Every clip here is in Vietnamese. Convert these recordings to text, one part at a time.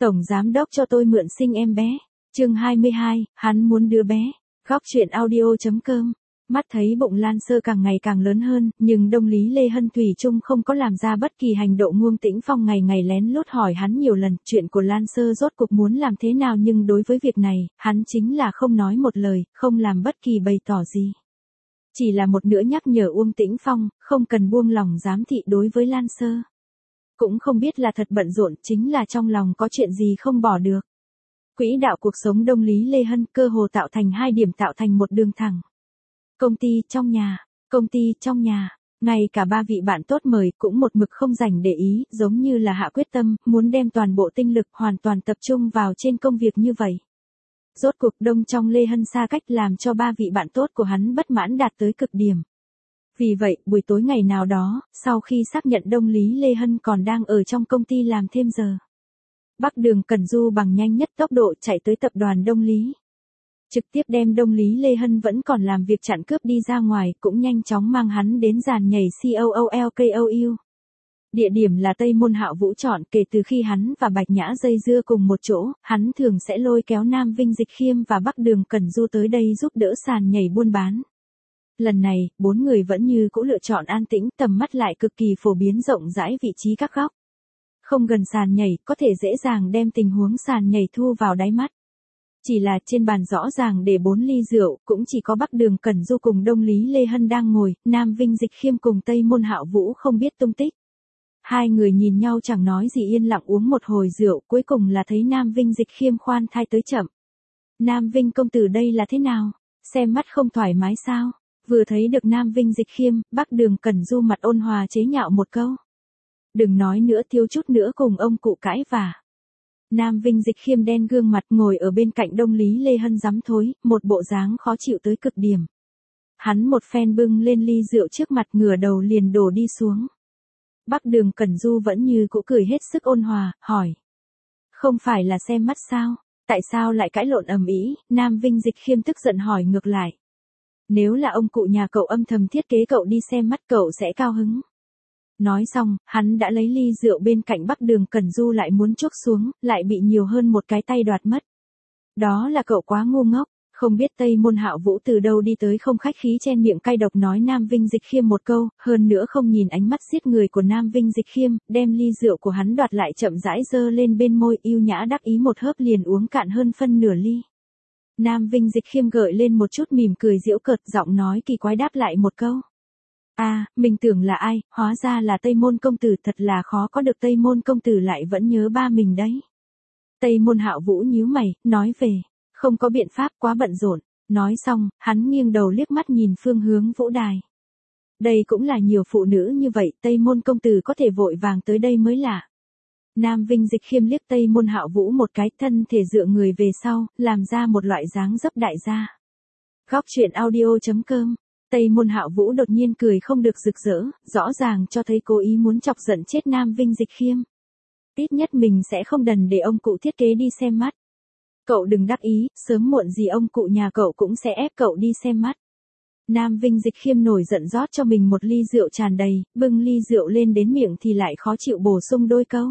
Tổng giám đốc cho tôi mượn sinh em bé. Chương 22, hắn muốn đứa bé. Góc truyện audio.com. Mắt thấy bụng Lan Sơ càng ngày càng lớn hơn, nhưng Đông Lý Lê Hân thủy chung không có làm ra bất kỳ hành động. Ngôn Tĩnh Phong ngày ngày lén lút hỏi hắn nhiều lần chuyện của Lan Sơ rốt cuộc muốn làm thế nào, nhưng đối với việc này, hắn chính là không nói một lời, không làm bất kỳ bày tỏ gì. Chỉ là một nữa nhắc nhở Uông Tĩnh Phong, không cần buông lòng giám thị đối với Lan Sơ. Cũng không biết là thật bận rộn, chính là trong lòng có chuyện gì không bỏ được. Quỹ đạo cuộc sống Đông Lý Lê Hân cơ hồ tạo thành hai điểm, tạo thành một đường thẳng. Công ty trong nhà, ngay cả ba vị bạn tốt mời cũng một mực không dành để ý, giống như là hạ quyết tâm, muốn đem toàn bộ tinh lực hoàn toàn tập trung vào trên công việc như vậy. Rốt cuộc Đông trong Lê Hân xa cách làm cho ba vị bạn tốt của hắn bất mãn đạt tới cực điểm. Vì vậy, buổi tối ngày nào đó, sau khi xác nhận Đông Lý Lê Hân còn đang ở trong công ty làm thêm giờ, Bắc Đường Cẩn Du bằng nhanh nhất tốc độ chạy tới tập đoàn Đông Lý. Trực tiếp đem Đông Lý Lê Hân vẫn còn làm việc chặn cướp đi ra ngoài, cũng nhanh chóng mang hắn đến dàn nhảy COOLKOU. Địa điểm là Tây Môn Hạo Vũ chọn. Kể từ khi hắn và Bạch Nhã dây dưa cùng một chỗ, hắn thường sẽ lôi kéo Nam Vinh Dịch Khiêm và Bắc Đường Cẩn Du tới đây giúp đỡ sàn nhảy buôn bán. Lần này, bốn người vẫn như cũ lựa chọn an tĩnh, tầm mắt lại cực kỳ phổ biến rộng rãi vị trí các góc. Không gần sàn nhảy, có thể dễ dàng đem tình huống sàn nhảy thu vào đáy mắt. Chỉ là trên bàn rõ ràng để 4 ly rượu, cũng chỉ có Bắc Đường Cẩn Du cùng Đông Lý Lê Hân đang ngồi, Nam Vinh Dịch Khiêm cùng Tây Môn Hạo Vũ không biết tung tích. Hai người nhìn nhau chẳng nói gì yên lặng uống một hồi rượu, cuối cùng là thấy Nam Vinh Dịch Khiêm khoan thai tới chậm. Nam Vinh công tử đây là thế nào? Xem mắt không thoải mái sao? Vừa thấy được Nam Vinh Dịch Khiêm, Bắc Đường Cẩn Du mặt ôn hòa chế nhạo một câu. Đừng nói nữa, thiếu chút nữa cùng ông cụ cãi vả. Nam Vinh Dịch Khiêm đen gương mặt ngồi ở bên cạnh Đông Lý Lê Hân rắm thối, một bộ dáng khó chịu tới cực điểm. Hắn một phen bưng lên ly rượu trước mặt, ngửa đầu liền đổ đi xuống. Bắc Đường Cẩn Du vẫn như cũ cười hết sức ôn hòa, hỏi. Không phải là xem mắt sao? Tại sao lại cãi lộn ầm ĩ? Nam Vinh Dịch Khiêm tức giận hỏi ngược lại. Nếu là ông cụ nhà cậu âm thầm thiết kế cậu đi xem mắt, cậu sẽ cao hứng. Nói xong, hắn đã lấy ly rượu bên cạnh Bắc Đường Cẩn Du lại muốn chốc xuống, lại bị nhiều hơn một cái tay đoạt mất. Đó là cậu quá ngu ngốc, không biết Tây Môn Hạo Vũ từ đâu đi tới, không khách khí chen miệng cay độc nói Nam Vinh Dịch Khiêm một câu, hơn nữa không nhìn ánh mắt giết người của Nam Vinh Dịch Khiêm, đem ly rượu của hắn đoạt lại chậm rãi giơ lên bên môi, yêu nhã đắc ý một hớp liền uống cạn hơn phân nửa ly. Nam Vinh Dịch Khiêm gợi lên một chút mỉm cười giễu cợt, giọng nói kỳ quái đáp lại một câu. Mình tưởng là ai, hóa ra là Tây Môn công tử, thật là khó có được Tây Môn công tử lại vẫn nhớ ba mình đấy. Tây Môn Hạo Vũ nhíu mày, nói về, không có biện pháp, quá bận rộn. Nói xong, hắn nghiêng đầu liếc mắt nhìn phương hướng vũ đài. Đây cũng là nhiều phụ nữ như vậy, Tây Môn công tử có thể vội vàng tới đây mới lạ. Nam Vinh Dịch Khiêm liếc Tây Môn Hạo Vũ một cái, thân thể dựa người về sau, làm ra một loại dáng dấp đại gia. Góc truyện audio.com. Tây Môn Hạo Vũ đột nhiên cười không được rực rỡ, rõ ràng cho thấy cố ý muốn chọc giận chết Nam Vinh Dịch Khiêm. Ít nhất mình sẽ không đần để ông cụ thiết kế đi xem mắt. Cậu đừng đắc ý, sớm muộn gì ông cụ nhà cậu cũng sẽ ép cậu đi xem mắt. Nam Vinh Dịch Khiêm nổi giận rót cho mình một ly rượu tràn đầy, bưng ly rượu lên đến miệng thì lại khó chịu bổ sung đôi câu.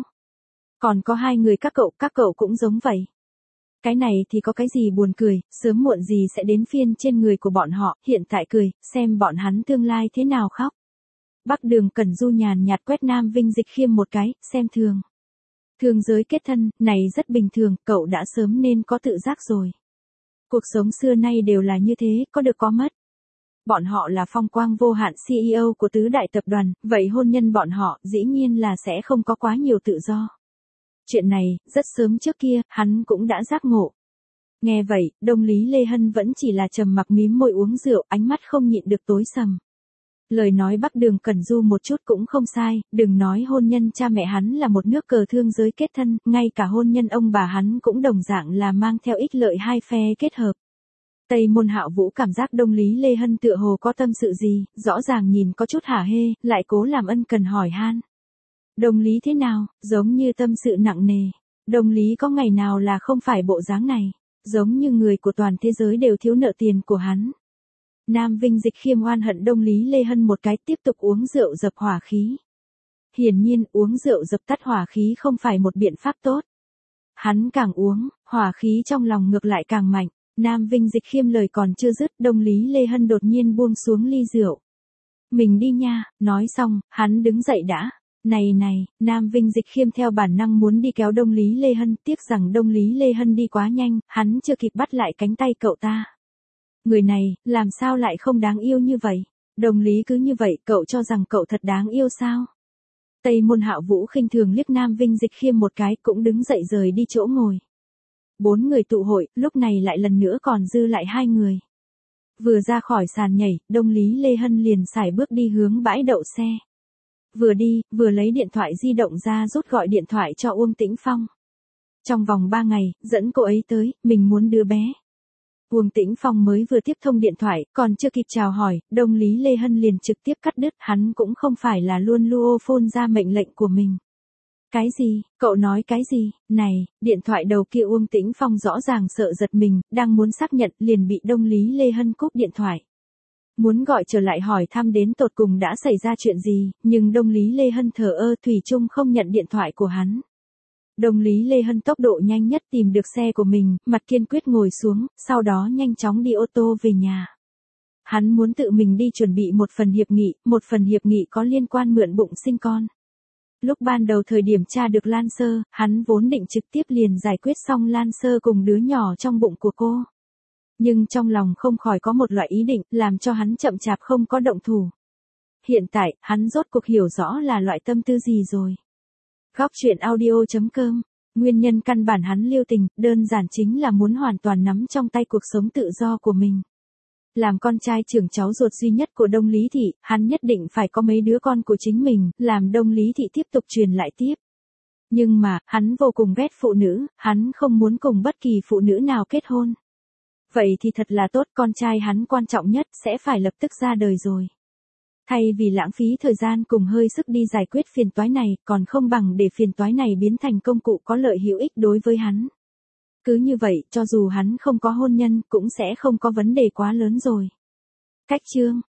Còn có hai người các cậu cũng giống vậy. Cái này thì có cái gì buồn cười, sớm muộn gì sẽ đến phiên trên người của bọn họ, hiện tại cười, xem bọn hắn tương lai thế nào khóc. Bắc Đường Cẩn Du nhàn nhạt quét Nam Vinh Dịch Khiêm một cái, xem thường. Thường giới kết thân, này rất bình thường, cậu đã sớm nên có tự giác rồi. Cuộc sống xưa nay đều là như thế, có được có mất. Bọn họ là phong quang vô hạn CEO của tứ đại tập đoàn, vậy hôn nhân bọn họ dĩ nhiên là sẽ không có quá nhiều tự do. Chuyện này, rất sớm trước kia, hắn cũng đã giác ngộ. Nghe vậy, Đông Lý Lê Hân vẫn chỉ là trầm mặc mím môi uống rượu, ánh mắt không nhịn được tối sầm. Lời nói Bắc Đường Cẩn Du một chút cũng không sai, đừng nói hôn nhân cha mẹ hắn là một nước cờ thương giới kết thân, ngay cả hôn nhân ông bà hắn cũng đồng dạng là mang theo ích lợi hai phe kết hợp. Tây Môn Hạo Vũ cảm giác Đông Lý Lê Hân tựa hồ có tâm sự gì, rõ ràng nhìn có chút hả hê, lại cố làm ân cần hỏi han. Đông Lý thế nào, giống như tâm sự nặng nề. Đông Lý có ngày nào là không phải bộ dáng này, giống như người của toàn thế giới đều thiếu nợ tiền của hắn. Nam Vinh Dịch Khiêm oan hận Đông Lý Lê Hân một cái, tiếp tục uống rượu dập hỏa khí. Hiển nhiên uống rượu dập tắt hỏa khí không phải một biện pháp tốt. hắn càng uống, hỏa khí trong lòng ngược lại càng mạnh. Nam Vinh Dịch Khiêm lời còn chưa dứt, Đông Lý Lê Hân đột nhiên buông xuống ly rượu. Mình đi nha, nói xong, hắn đứng dậy đã. Này, Nam Vinh Dịch Khiêm theo bản năng muốn đi kéo Đông Lý Lê Hân, tiếc rằng Đông Lý Lê Hân đi quá nhanh, hắn chưa kịp bắt lại cánh tay cậu ta. Người này, làm sao lại không đáng yêu như vậy? Đông Lý cứ như vậy, cậu cho rằng cậu thật đáng yêu sao? Tây Môn Hạo Vũ khinh thường liếc Nam Vinh Dịch Khiêm một cái, cũng đứng dậy rời đi chỗ ngồi. 4 người tụ hội, lúc này lại lần nữa còn dư lại 2 người. Vừa ra khỏi sàn nhảy, Đông Lý Lê Hân liền sải bước đi hướng bãi đậu xe. Vừa đi, vừa lấy điện thoại di động ra rút gọi điện thoại cho Uông Tĩnh Phong. Trong vòng 3 ngày, dẫn cô ấy tới, mình muốn đưa bé. Uông Tĩnh Phong mới vừa tiếp thông điện thoại, còn chưa kịp chào hỏi, Đông Lý Lê Hân liền trực tiếp cắt đứt, hắn cũng không phải là luôn luô phôn ra mệnh lệnh của mình. Cái gì, cậu nói cái gì, này, điện thoại đầu kia Uông Tĩnh Phong rõ ràng sợ giật mình, đang muốn xác nhận liền bị Đông Lý Lê Hân cúp điện thoại. Muốn gọi trở lại hỏi thăm đến tột cùng đã xảy ra chuyện gì, nhưng Đông Lý Lê Hân thờ ơ thủy chung không nhận điện thoại của hắn. Đông Lý Lê Hân tốc độ nhanh nhất tìm được xe của mình, mặt kiên quyết ngồi xuống, sau đó nhanh chóng đi ô tô về nhà. Hắn muốn tự mình đi chuẩn bị một phần hiệp nghị có liên quan mượn bụng sinh con. Lúc ban đầu thời điểm tra được Lan Sơ, hắn vốn định trực tiếp liền giải quyết xong Lan Sơ cùng đứa nhỏ trong bụng của cô. Nhưng trong lòng không khỏi có một loại ý định, làm cho hắn chậm chạp không có động thủ. Hiện tại, hắn rốt cuộc hiểu rõ là loại tâm tư gì rồi. Góc truyện audio.com. Nguyên nhân căn bản hắn lưu tình, đơn giản chính là muốn hoàn toàn nắm trong tay cuộc sống tự do của mình. Làm con trai trưởng cháu ruột duy nhất của Đông Lý Thị, hắn nhất định phải có mấy đứa con của chính mình, làm Đông Lý Thị tiếp tục truyền lại tiếp. Nhưng mà, hắn vô cùng ghét phụ nữ, hắn không muốn cùng bất kỳ phụ nữ nào kết hôn. Vậy thì thật là tốt, con trai hắn quan trọng nhất sẽ phải lập tức ra đời rồi. Thay vì lãng phí thời gian cùng hơi sức đi giải quyết phiền toái này, còn không bằng để phiền toái này biến thành công cụ có lợi hữu ích đối với hắn. Cứ như vậy, cho dù hắn không có hôn nhân, cũng sẽ không có vấn đề quá lớn rồi. Cách chương